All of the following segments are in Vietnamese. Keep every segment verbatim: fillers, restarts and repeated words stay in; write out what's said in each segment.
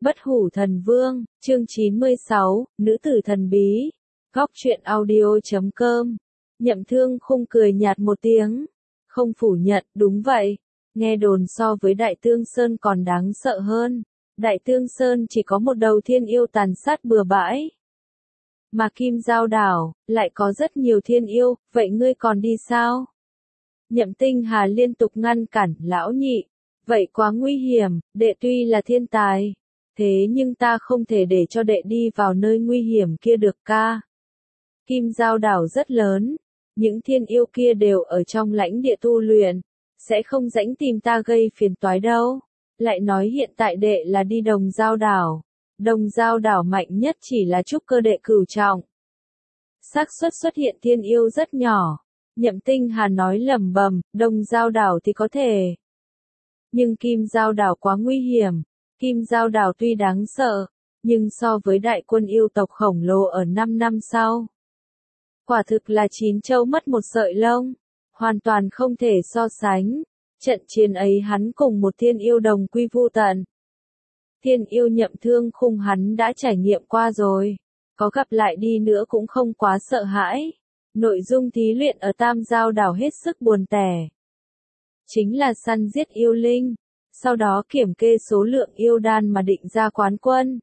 Bất hủ thần vương, chương chín mươi sáu, nữ tử thần bí. Góc truyện audio chấm com. Nhậm Thương Khung cười nhạt một tiếng. Không phủ nhận, đúng vậy. Nghe đồn so với Đại Tương Sơn còn đáng sợ hơn. Đại Tương Sơn chỉ có một đầu thiên yêu tàn sát bừa bãi. Mà Kim Giao Đảo, lại có rất nhiều thiên yêu, vậy ngươi còn đi sao? Nhậm Tinh Hà liên tục ngăn cản, lão nhị. Vậy quá nguy hiểm, đệ tuy là thiên tài. Thế nhưng ta không thể để cho đệ đi vào nơi nguy hiểm kia được ca. Kim Giao Đảo rất lớn. Những thiên yêu kia đều ở trong lãnh địa tu luyện. Sẽ không rãnh tìm ta gây phiền toái đâu. Lại nói hiện tại đệ là đi Đồng Giao Đảo. Đồng Giao Đảo mạnh nhất chỉ là trúc cơ đệ cửu trọng. Xác suất xuất hiện thiên yêu rất nhỏ. Nhậm Tinh Hà nói lẩm bẩm, Đồng Giao Đảo thì có thể. Nhưng Kim Giao Đảo quá nguy hiểm. Kim Giao Đảo tuy đáng sợ, nhưng so với đại quân yêu tộc khổng lồ ở năm năm sau. Quả thực là chín châu mất một sợi lông. Hoàn toàn không thể so sánh. Trận chiến ấy hắn cùng một thiên yêu đồng quy vu tận. Thiên yêu Nhậm Thương Khung hắn đã trải nghiệm qua rồi. Có gặp lại đi nữa cũng không quá sợ hãi. Nội dung thí luyện ở Tam Giao Đảo hết sức buồn tẻ. Chính là săn giết yêu linh. Sau đó kiểm kê số lượng yêu đan mà định ra quán quân.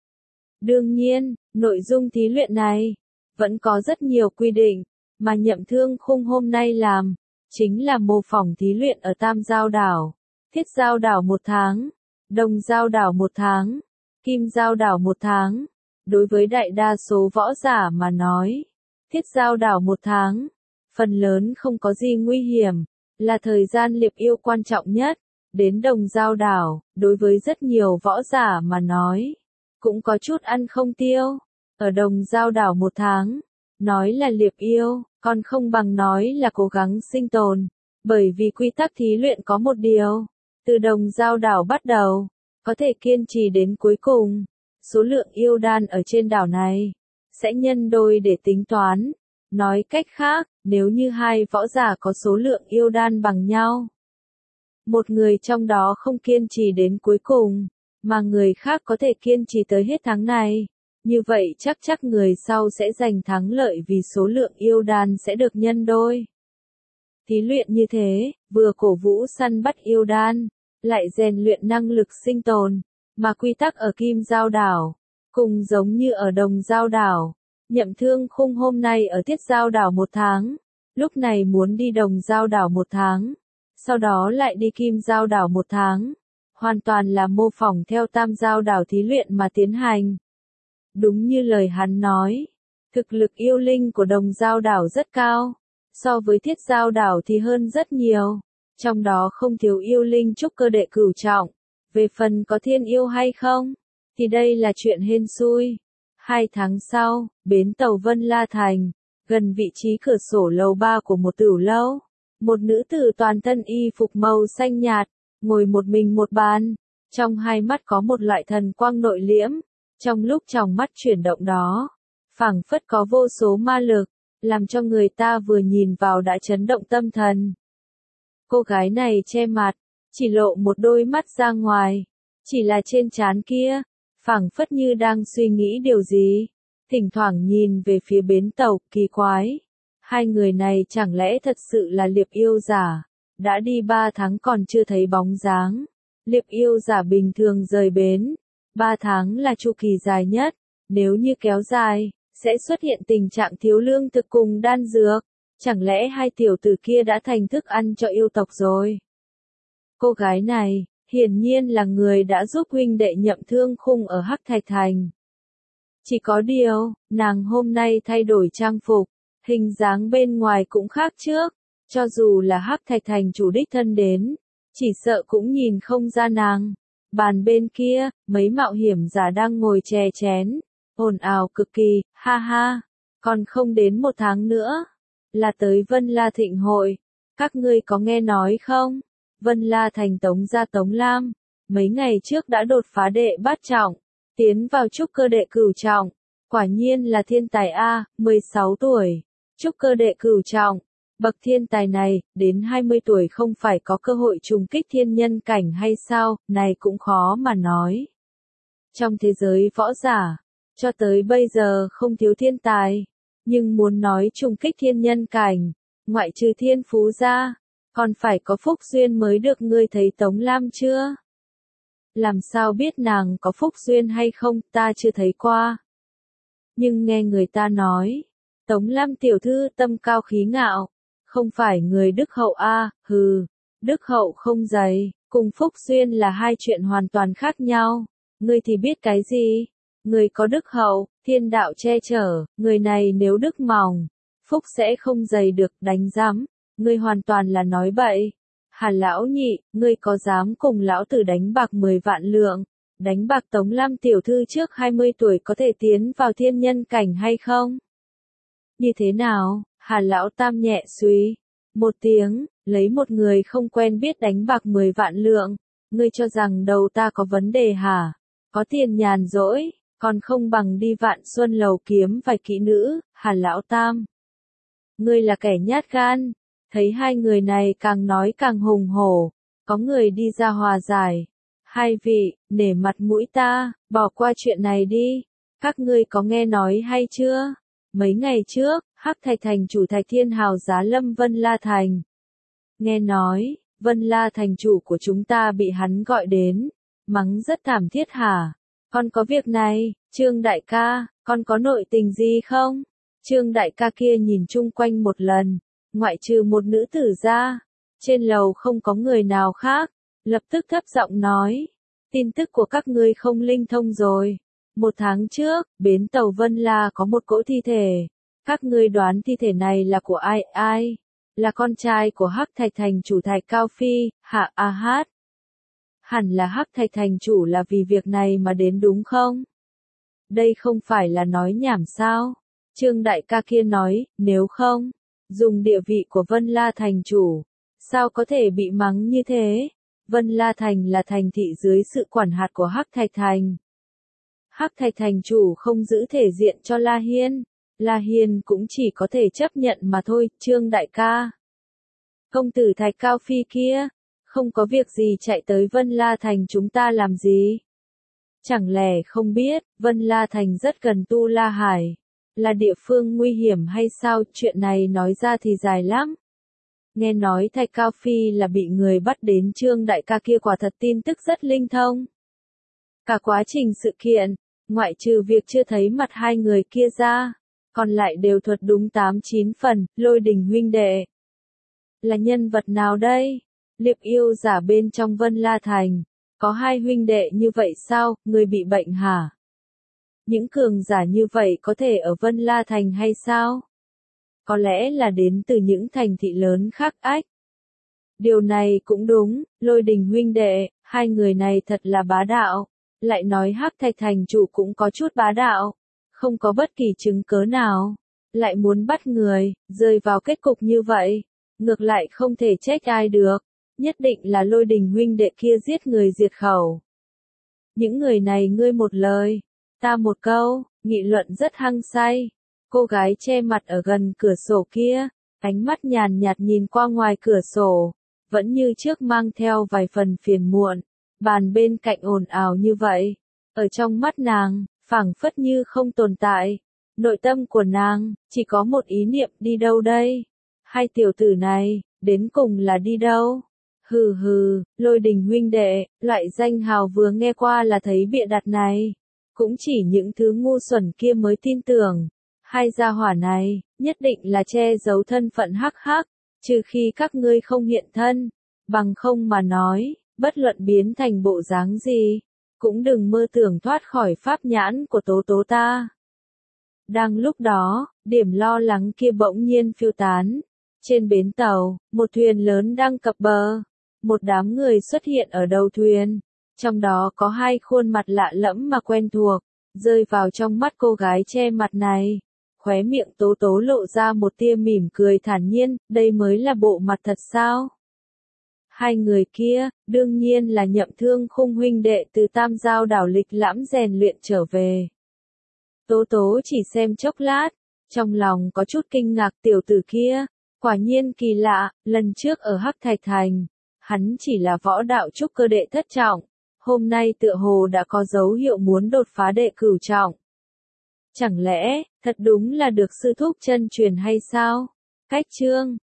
Đương nhiên, nội dung thí luyện này vẫn có rất nhiều quy định, mà Nhậm Thương Khung hôm nay làm, chính là mô phỏng thí luyện ở Tam Giao Đảo, Thiết Giao Đảo một tháng, Đồng Giao Đảo một tháng, Kim Giao Đảo một tháng. Đối với đại đa số võ giả mà nói, Thiết Giao Đảo một tháng, phần lớn không có gì nguy hiểm, là thời gian liệp yêu quan trọng nhất. Đến Đồng Giao Đảo, đối với rất nhiều võ giả mà nói, cũng có chút ăn không tiêu. Ở Đồng Giao Đảo một tháng, nói là liệp yêu, còn không bằng nói là cố gắng sinh tồn. Bởi vì quy tắc thí luyện có một điều, từ Đồng Giao Đảo bắt đầu, có thể kiên trì đến cuối cùng. Số lượng yêu đan ở trên đảo này, sẽ nhân đôi để tính toán. Nói cách khác, nếu như hai võ giả có số lượng yêu đan bằng nhau, một người trong đó không kiên trì đến cuối cùng, mà người khác có thể kiên trì tới hết tháng này. Như vậy chắc chắc người sau sẽ giành thắng lợi vì số lượng yêu đan sẽ được nhân đôi. Thí luyện như thế, vừa cổ vũ săn bắt yêu đan, lại rèn luyện năng lực sinh tồn, mà quy tắc ở Kim Giao Đảo, cùng giống như ở Đồng Giao Đảo. Nhậm Thương Khung hôm nay ở Thiết Giao Đảo một tháng, lúc này muốn đi Đồng Giao Đảo một tháng. Sau đó lại đi Kim Giao Đảo một tháng. Hoàn toàn là mô phỏng theo Tam Giao Đảo thí luyện mà tiến hành. Đúng như lời hắn nói, thực lực yêu linh của Đồng Giao Đảo rất cao. So với Thiết Giao Đảo thì hơn rất nhiều. Trong đó không thiếu yêu linh trúc cơ đệ cửu trọng. Về phần có thiên yêu hay không, thì đây là chuyện hên xui. Hai tháng sau, bến tàu Vân La Thành, gần vị trí cửa sổ lầu ba của một tửu lâu. Một nữ tử toàn thân y phục màu xanh nhạt, ngồi một mình một bàn, trong hai mắt có một loại thần quang nội liễm, trong lúc tròng mắt chuyển động đó, phảng phất có vô số ma lực, làm cho người ta vừa nhìn vào đã chấn động tâm thần. Cô gái này che mặt, chỉ lộ một đôi mắt ra ngoài, chỉ là trên trán kia, phảng phất như đang suy nghĩ điều gì, thỉnh thoảng nhìn về phía bến tàu, kỳ quái. Hai người này chẳng lẽ thật sự là liệp yêu giả? Đã đi ba tháng còn chưa thấy bóng dáng. Liệp yêu giả bình thường rời bến. Ba tháng là chu kỳ dài nhất. Nếu như kéo dài, sẽ xuất hiện tình trạng thiếu lương thực cùng đan dược. Chẳng lẽ hai tiểu tử kia đã thành thức ăn cho yêu tộc rồi? Cô gái này, hiển nhiên là người đã giúp huynh đệ Nhậm Thương Khung ở Hắc Thạch Thành. Chỉ có điều, nàng hôm nay thay đổi trang phục. Hình dáng bên ngoài cũng khác trước, cho dù là Hắc Thạch Thành chủ đích thân đến, chỉ sợ cũng nhìn không ra nàng. Bàn bên kia, mấy mạo hiểm giả đang ngồi chè chén, ồn ào cực kỳ, ha ha, còn không đến một tháng nữa, là tới Vân La Thịnh hội, các ngươi có nghe nói không? Vân La Thành Tống gia Tống Lam, mấy ngày trước đã đột phá đệ bát trọng, tiến vào trúc cơ đệ cửu trọng, quả nhiên là thiên tài A, mười sáu tuổi. Trúc cơ đệ cửu trọng, bậc thiên tài này, đến hai mươi tuổi không phải có cơ hội trùng kích thiên nhân cảnh hay sao, này cũng khó mà nói. Trong thế giới võ giả, cho tới bây giờ không thiếu thiên tài, nhưng muốn nói trùng kích thiên nhân cảnh, ngoại trừ thiên phú ra, còn phải có phúc duyên mới được. Ngươi thấy Tống Lam chưa? Làm sao biết nàng có phúc duyên hay không, ta chưa thấy qua. Nhưng nghe người ta nói, Tống Lam tiểu thư tâm cao khí ngạo, không phải người đức hậu a, à, hừ, đức hậu không dày, cùng phúc duyên là hai chuyện hoàn toàn khác nhau. Ngươi thì biết cái gì? Người có đức hậu, thiên đạo che chở, người này nếu đức mỏng, phúc sẽ không dày được. Đánh giám, ngươi hoàn toàn là nói bậy. Hàn lão nhị, ngươi có dám cùng lão tử đánh bạc mười vạn lượng, đánh bạc Tống Lam tiểu thư trước hai mươi tuổi có thể tiến vào thiên nhân cảnh hay không? Như thế nào? Hàn lão tam nhẹ suy một tiếng, lấy một người không quen biết đánh bạc mười vạn lượng, ngươi cho rằng đầu ta có vấn đề hả? Có tiền nhàn rỗi, còn không bằng đi Vạn Xuân lầu kiếm vài kỹ nữ. Hàn lão tam, ngươi là kẻ nhát gan. Thấy hai người này càng nói càng hùng hổ, có người đi ra hòa giải. Hai vị, nể mặt mũi ta, bỏ qua chuyện này đi. Các ngươi có nghe nói hay chưa? Mấy ngày trước, Hắc Thạch thành chủ Thạch Thiên Hào giá lâm Vân La thành. Nghe nói, Vân La thành chủ của chúng ta bị hắn gọi đến, mắng rất thảm thiết hả? Con có việc này, Trương đại ca, con có nội tình gì không? Trương đại ca kia nhìn chung quanh một lần, ngoại trừ một nữ tử ra, trên lầu không có người nào khác, lập tức thấp giọng nói, tin tức của các ngươi không linh thông rồi. Một tháng trước, bến tàu Vân La có một cỗ thi thể, các ngươi đoán thi thể này là của ai? Ai? Là con trai của Hắc Thạch thành chủ Thạch Cao Phi, hạ a hát. Hẳn là Hắc Thạch thành chủ là vì việc này mà đến đúng không? Đây không phải là nói nhảm sao? Trương đại ca kia nói, nếu không, dùng địa vị của Vân La thành chủ, sao có thể bị mắng như thế? Vân La thành là thành thị dưới sự quản hạt của Hắc Thạch thành. Hắc Thạch thành chủ không giữ thể diện cho La Hiên, La Hiên cũng chỉ có thể chấp nhận mà thôi. Trương đại ca, công tử Thạch Cao Phi kia, không có việc gì chạy tới Vân La thành chúng ta làm gì? Chẳng lẽ không biết, Vân La thành rất gần Tu La Hải, là địa phương nguy hiểm hay sao? Chuyện này nói ra thì dài lắm. Nghe nói Thạch Cao Phi là bị người bắt đến. Trương đại ca kia quả thật tin tức rất linh thông. Cả quá trình sự kiện, ngoại trừ việc chưa thấy mặt hai người kia ra, còn lại đều thuật đúng tám chín phần. Lôi Đình huynh đệ là nhân vật nào đây? Liệp yêu giả bên trong Vân La thành, có hai huynh đệ như vậy sao? Người bị bệnh hả? Những cường giả như vậy có thể ở Vân La thành hay sao? Có lẽ là đến từ những thành thị lớn khác. Ách. Điều này cũng đúng, Lôi Đình huynh đệ, hai người này thật là bá đạo. Lại nói Hắc Thạch thành chủ cũng có chút bá đạo, không có bất kỳ chứng cớ nào, lại muốn bắt người, rơi vào kết cục như vậy, ngược lại không thể trách ai được, nhất định là Lôi Đình huynh đệ kia giết người diệt khẩu. Những người này ngươi một lời, ta một câu, nghị luận rất hăng say. Cô gái che mặt ở gần cửa sổ kia, ánh mắt nhàn nhạt nhìn qua ngoài cửa sổ, vẫn như trước mang theo vài phần phiền muộn. Bàn bên cạnh ồn ào như vậy, ở trong mắt nàng, phảng phất như không tồn tại. Nội tâm của nàng, chỉ có một ý niệm, đi đâu đây? Hai tiểu tử này, đến cùng là đi đâu? Hừ hừ, Lôi Đình huynh đệ, loại danh hào vừa nghe qua là thấy bịa đặt này. Cũng chỉ những thứ ngu xuẩn kia mới tin tưởng. Hai gia hỏa này, nhất định là che giấu thân phận hắc hắc, trừ khi các ngươi không hiện thân, bằng không mà nói, bất luận biến thành bộ dáng gì, cũng đừng mơ tưởng thoát khỏi pháp nhãn của tố tố ta. Đang lúc đó, điểm lo lắng kia bỗng nhiên phiêu tán. Trên bến tàu, một thuyền lớn đang cập bờ. Một đám người xuất hiện ở đầu thuyền. Trong đó có hai khuôn mặt lạ lẫm mà quen thuộc, rơi vào trong mắt cô gái che mặt này. Khóe miệng tố tố lộ ra một tia mỉm cười thản nhiên, đây mới là bộ mặt thật sao? Hai người kia, đương nhiên là Nhậm Thương Khung huynh đệ từ Tam Giao đảo lịch lãm rèn luyện trở về. Tố tố chỉ xem chốc lát, trong lòng có chút kinh ngạc. Tiểu tử kia, quả nhiên kỳ lạ, lần trước ở Hắc Thạch thành, hắn chỉ là võ đạo trúc cơ đệ thất trọng, hôm nay tựa hồ đã có dấu hiệu muốn đột phá đệ cửu trọng. Chẳng lẽ, thật đúng là được sư thúc chân truyền hay sao? Cách chương